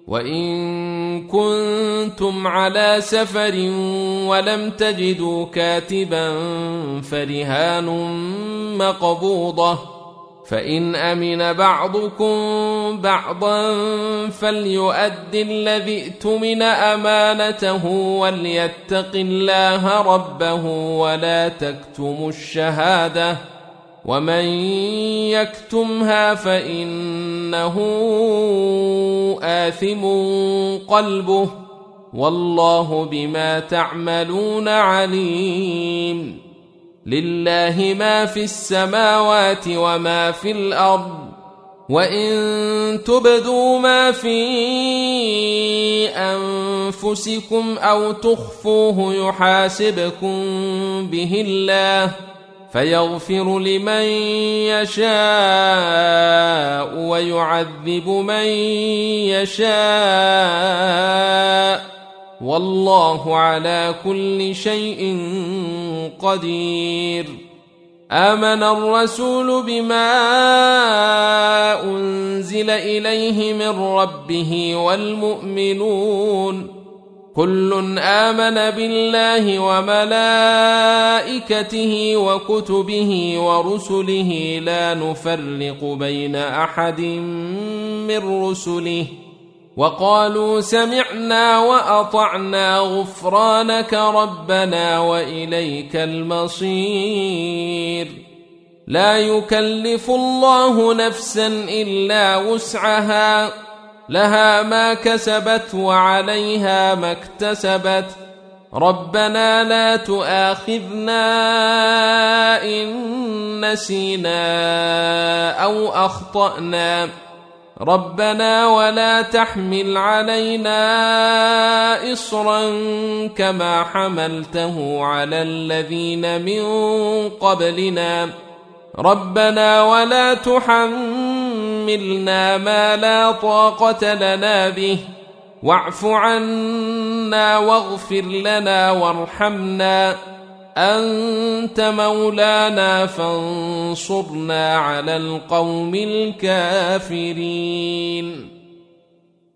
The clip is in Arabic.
وإن كنتم على سفر ولم تجدوا كاتبا فرهان مقبوضة، فإن أمن بعضكم بعضا فليؤد الذي ائتمن أمانته وليتق الله ربه ولا تكتموا الشهادة، ومن يكتمها فإنه آثم قلبه، والله بما تعملون عليم. لله ما في السماوات وما في الأرض، وإن تبدوا ما في أنفسكم أو تخفوه يحاسبكم به الله، فيغفر لمن يشاء ويعذب من يشاء، والله على كل شيء قدير. آمن الرسول بما أنزل إليه من ربه والمؤمنون كل آمن بالله وملائكته وكتبه ورسله لا نفرق بين أحد من رسله، وقالوا سمعنا وأطعنا غفرانك ربنا وإليك المصير. لا يكلف الله نفسا إلا وسعها، لها ما كسبت وعليها ما اكتسبت، ربنا لا تؤاخذنا إن نسينا أو أخطأنا، ربنا ولا تحمل علينا إصرا كما حملته على الذين من قبلنا، ربنا ولا تحملنا ما لا طاقة لنا به، واعف عنا واغفر لنا وارحمنا، أنت مولانا فانصرنا على القوم الكافرين.